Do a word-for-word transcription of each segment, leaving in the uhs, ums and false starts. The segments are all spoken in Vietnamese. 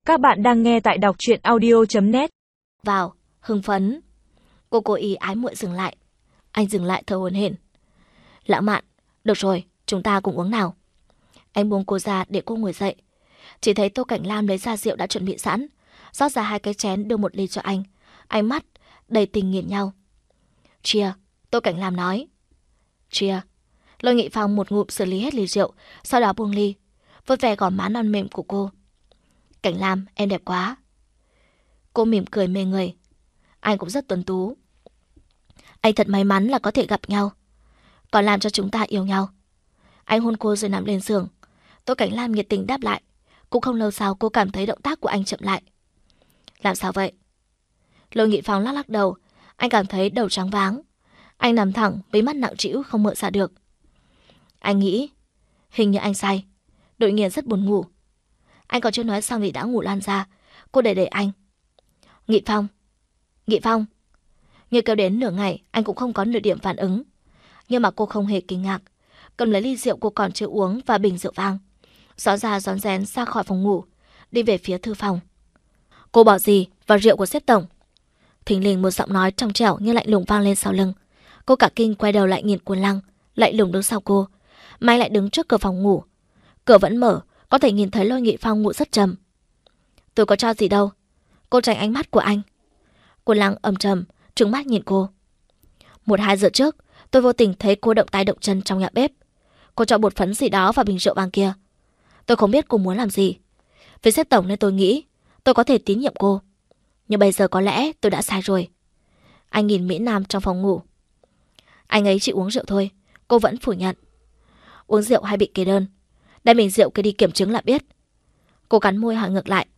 Các bạn đang nghe tại đọc truyện audio chấm net. Vào, hưng phấn. Cô cố ý ái muội dừng lại. Anh dừng lại thở hổn hển. Lãng mạn, được rồi, chúng ta cùng uống nào. Anh buông cô ra để cô ngồi dậy. Chỉ thấy Tô Cảnh Lam lấy ra rượu đã chuẩn bị sẵn, rót ra hai cái chén đưa một ly cho anh. Ánh mắt đầy tình nghiền nhau. Chia, Tô Cảnh Lam nói. Chia. Lôi Nghị Phong một ngụm xử lý hết ly rượu, sau đó buông ly, vớt ve gò má non mềm của cô. Cảnh Lam, em đẹp quá. Cô mỉm cười mê người. Anh cũng rất tuấn tú. Anh thật may mắn là có thể gặp nhau, còn làm cho chúng ta yêu nhau. Anh hôn cô rồi nằm lên giường. Tô Cảnh Lam nhiệt tình đáp lại. Cũng không lâu sau cô cảm thấy động tác của anh chậm lại. Làm sao vậy? Lôi Nghị Phong lắc lắc đầu. Anh cảm thấy đầu trắng váng. Anh nằm thẳng, với mắt nặng trĩu không mở ra được. Anh nghĩ hình như anh say. Đột nhiên rất buồn ngủ. Anh còn chưa nói xong thì đã ngủ lan ra. Cô đẩy đẩy anh. Nghị Phong, Nghị Phong. Như kêu đến nửa ngày, anh cũng không có nửa điểm phản ứng. Nhưng mà cô không hề kinh ngạc. Cầm lấy ly rượu cô còn chưa uống và bình rượu vang, rõ ra rón rén ra khỏi phòng ngủ, đi về phía thư phòng. Cô bỏ gì vào rượu của sếp tổng? Thình lình một giọng nói trong trẻo nhưng lạnh lùng vang lên sau lưng. Cô cả kinh quay đầu lại nhìn Quân Lăng, lạnh lùng đứng sau cô. Mai lại đứng trước cửa phòng ngủ. Cửa vẫn mở, có thể nhìn thấy Lôi Nghị Phong ngủ rất trầm. Tôi có cho gì đâu. Cô tránh ánh mắt của anh. Quân Lăng âm trầm, trừng mắt nhìn cô. Một hai giờ trước, tôi vô tình thấy cô động tay động chân trong nhà bếp. Cô cho bột phấn gì đó vào bình rượu vang kia. Tôi không biết cô muốn làm gì. Vì sếp tổng nên tôi nghĩ tôi có thể tín nhiệm cô. Nhưng bây giờ có lẽ tôi đã sai rồi. Anh nhìn Mỹ Nam trong phòng ngủ. Anh ấy chỉ uống rượu thôi. Cô vẫn phủ nhận. Uống rượu hay bị kê đơn? Đem bình rượu kia đi kiểm chứng là biết. Cô cắn môi hỏi ngược lại.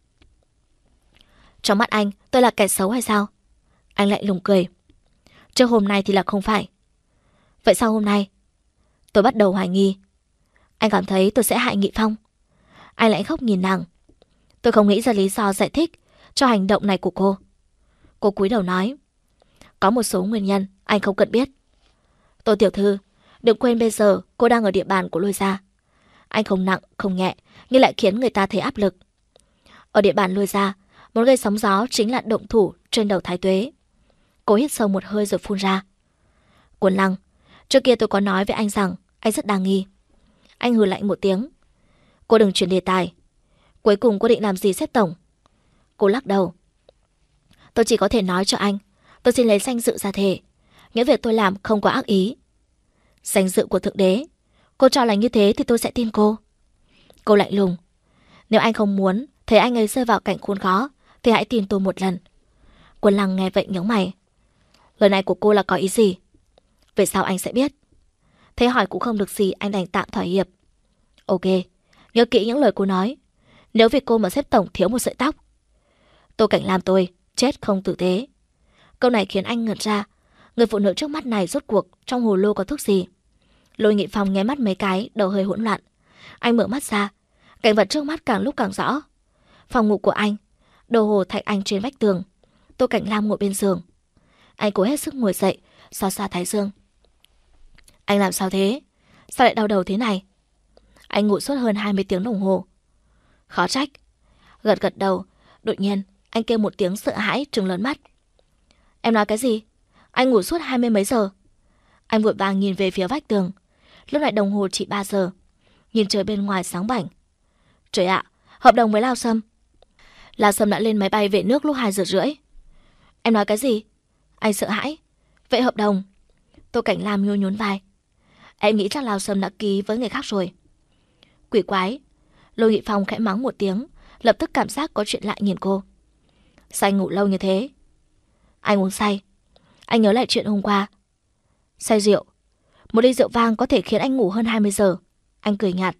Trong mắt anh tôi là kẻ xấu hay sao? Anh lại lùng cười. Trước hôm nay thì là không phải. Vậy sao hôm nay? Tôi bắt đầu hoài nghi. Anh cảm thấy tôi sẽ hại Nghị Phong. Anh lại khóc nhìn nàng. Tôi không nghĩ ra lý do giải thích cho hành động này của cô. Cô cúi đầu nói. Có một số nguyên nhân anh không cần biết. Tô tiểu thư, đừng quên bây giờ cô đang ở địa bàn của Lôi gia. Anh không nặng, không nhẹ, nhưng lại khiến người ta thấy áp lực. Ở địa bàn Lôi gia, muốn gây sóng gió chính là động thủ trên đầu Thái Tuế. Cô hít sâu một hơi rồi phun ra. Quân Lăng, trước kia tôi có nói với anh rằng anh rất đa nghi. Anh hừ lạnh một tiếng. Cô đừng chuyển đề tài. Cuối cùng cô định làm gì sếp tổng? Cô lắc đầu. Tôi chỉ có thể nói cho anh, tôi xin lấy danh dự ra thề, những việc tôi làm không có ác ý. Danh dự của thượng đế? Cô cho là như thế thì tôi sẽ tin cô. Cô lạnh lùng. Nếu anh không muốn thấy anh ấy rơi vào cảnh khốn khó thì hãy tin tôi một lần. Quân Lăng nghe vậy nhướng mày. Lời này của cô là có ý gì? Về sau anh sẽ biết. Thế hỏi cũng không được gì, anh đành tạm thỏa hiệp. Ok, nhớ kỹ những lời cô nói. Nếu vì cô mà sếp tổng thiếu một sợi tóc. Tô Cảnh Lam tôi chết không tử tế. Câu này khiến anh ngẩn ra. Người phụ nữ trước mắt này rốt cuộc trong hồ lô có thuốc gì? Lôi Nghị Phong nháy mắt mấy cái, đầu hơi hỗn loạn. Anh mở mắt ra, cảnh vật trước mắt càng lúc càng rõ. Phòng ngủ của anh, đồ hồ thạch anh trên vách tường. Tô Cảnh Lam ngồi bên giường. Anh cố hết sức ngồi dậy, xoa xoa thái dương. Anh làm sao thế? Sao lại đau đầu thế này? Anh ngủ suốt hơn hai mươi tiếng đồng hồ. Khó trách. Gật gật đầu. Đột nhiên anh kêu một tiếng sợ hãi, trừng lớn mắt. Em nói cái gì? Anh ngủ suốt hai mươi mấy giờ? Anh vội vàng nhìn về phía vách tường. Lúc này đồng hồ chỉ ba giờ. Nhìn trời bên ngoài sáng bảnh. Trời ạ, hợp đồng với Lao Sâm. Lao Sâm đã lên máy bay về nước lúc hai giờ rưỡi. Em nói cái gì? Anh sợ hãi. Vậy hợp đồng? Tô Cảnh Lam nhún nhún vai. Em nghĩ chắc Lao Sâm đã ký với người khác rồi. Quỷ quái. Lôi Nghị Phong khẽ mắng một tiếng, lập tức cảm giác có chuyện lạ nhìn cô. Sao anh ngủ lâu như thế? Anh uống say. Anh nhớ lại chuyện hôm qua. Say rượu. Một ly rượu vang có thể khiến anh ngủ hơn hai mươi giờ. Anh cười nhạt.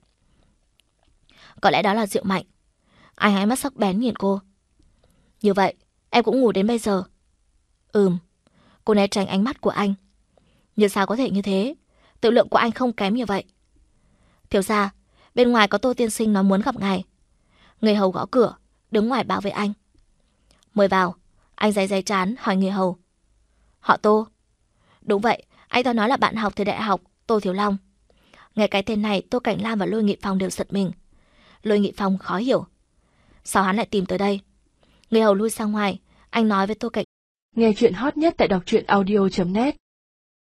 Có lẽ đó là rượu mạnh. Anh ánh mắt sắc bén nhìn cô. Như vậy em cũng ngủ đến bây giờ? Ừm. Cô né tránh ánh mắt của anh. Nhưng sao có thể như thế? Tự lượng của anh không kém như vậy. Thiếu gia, bên ngoài có Tô tiên sinh nói muốn gặp ngài. Người hầu gõ cửa, đứng ngoài báo với anh. Mời vào. Anh giấy giấy chán hỏi người hầu. Họ Tô? Đúng vậy, anh ta nói là bạn học thời đại học, Tô Thiếu Long. Nghe cái tên này, Tô Cảnh Lam và Lôi Nghị Phong đều giật mình. Lôi Nghị Phong khó hiểu. sao hắn lại tìm tới đây? Người hầu lui sang ngoài, anh nói với Tô Cạnh. Nghe chuyện hot nhất tại đọc truyện audio chấm net